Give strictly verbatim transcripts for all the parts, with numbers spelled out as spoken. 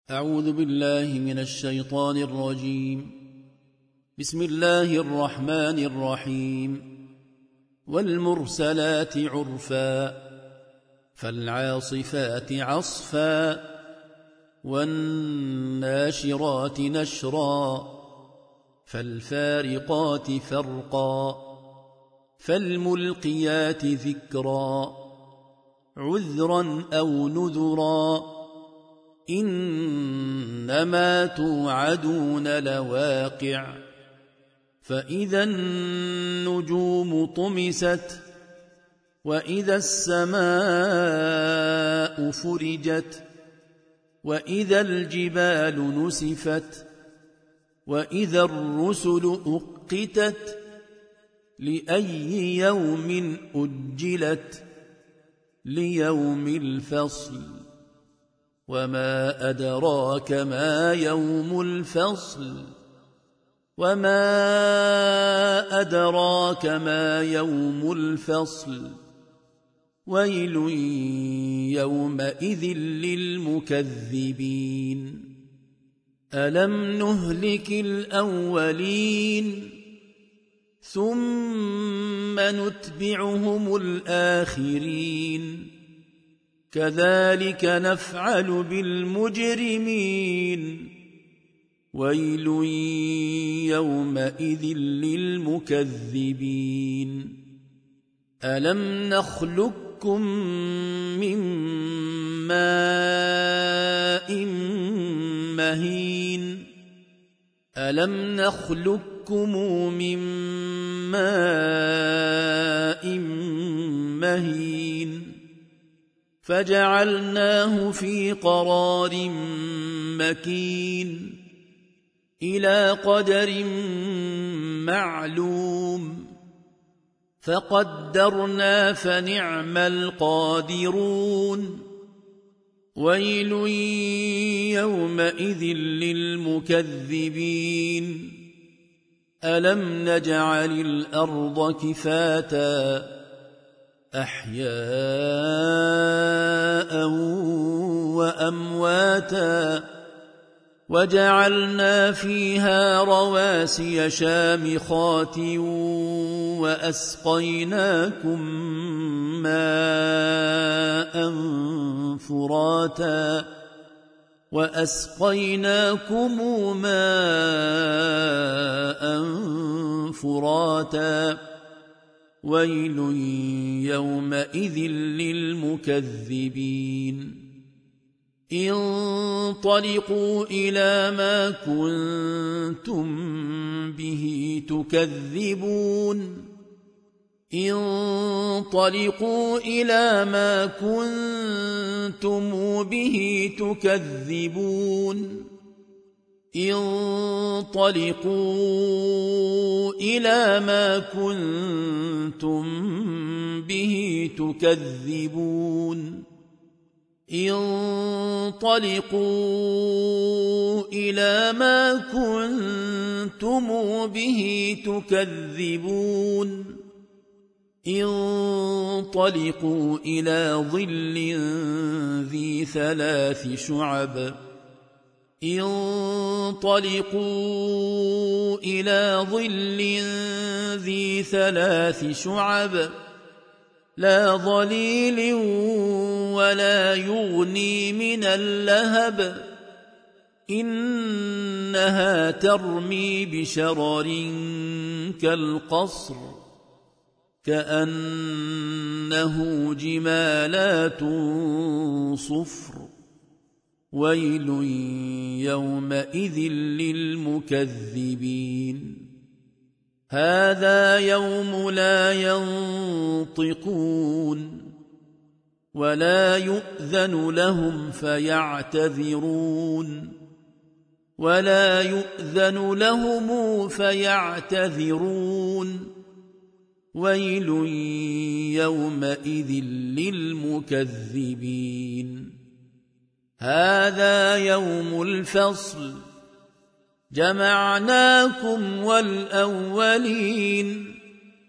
أعوذ بالله من الشيطان الرجيم. بسم الله الرحمن الرحيم. والمرسلات عرفا فالعاصفات عصفا والناشرات نشرا فالفارقات فرقا فالملقيات ذكرا عذرا أو نذرا إنما توعدون لواقع فإذا النجوم طمست وإذا السماء فرجت وإذا الجبال نسفت وإذا الرسل أقتت لأي يوم أجلت ليوم الفصل وما أدراك ما يوم الفصل وما أدراك ما يوم الفصل ويل يومئذ للمكذبين ألم نهلك الأولين ثم نتبعهم الآخرين كذلك نفعل بالمجرمين ويل يومئذ للمكذبين ألم نخلقكم من ماء مهين ألم نخلقكم من ماء مهين فجعلناه في قرار مكين إلى قدر معلوم فقدرنا فنعم القادرون ويل يومئذ للمكذبين ألم نجعل الأرض كفاتا أحياء وأمواتا وجعلنا فيها رواسي شامخات وأسقيناكم ماء فراتا وأسقيناكم ماء فراتا ويل يومئذ للمكذبين انطلقوا إلى ما كنتم به تكذبون انطلقوا إلى ما كنتم به تكذبون انطلقوا إلى ما كنتم به تكذبون انطلقوا إلى ما كنتم به تكذبون انطلقوا إلى ظل ذي ثلاث شعب انطلقوا إلى ظل ذي ثلاث شعب لا ظليل ولا يغني من اللهب إنها ترمي بشرر كالقصر كأنه جمالات صفر ويل يومئذ للمكذبين هذا يوم لا ينطقون ولا يؤذن لهم فيعتذرون ولا يؤذن لهم فيعتذرون ويل يومئذ للمكذبين هذا يوم الفصل جمعناكم والأولين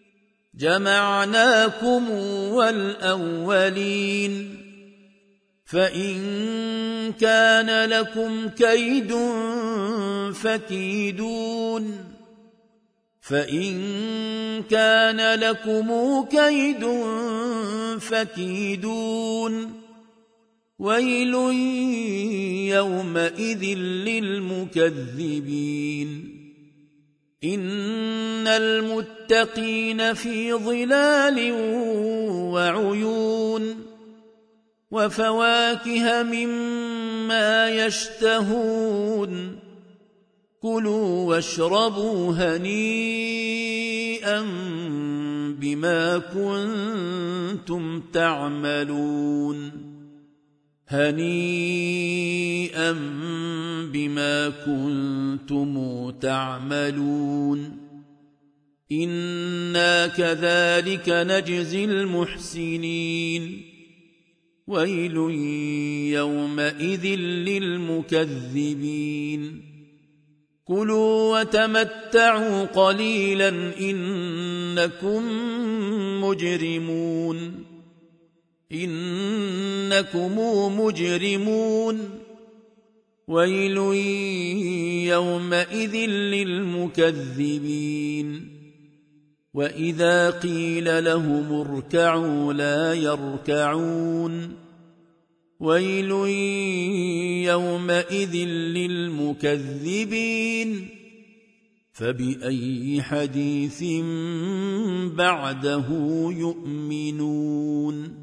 جمعناكم والأولين فإن كان لكم كيد فكيدون فإن كان لكم كيد فكيدون ويل يومئذ للمكذبين إن المتقين في ظلال وعيون وفواكه مما يشتهون كلوا واشربوا هنيئا بما كنتم تعملون هنيئا بما كنتم تعملون إنا كذلك نجزي المحسنين ويل يومئذ للمكذبين كلوا وتمتعوا قليلا إنكم مجرمون إنكم مجرمون ويل يومئذ للمكذبين وإذا قيل لهم اركعوا لا يركعون ويل يومئذ للمكذبين فبأي حديث بعده يؤمنون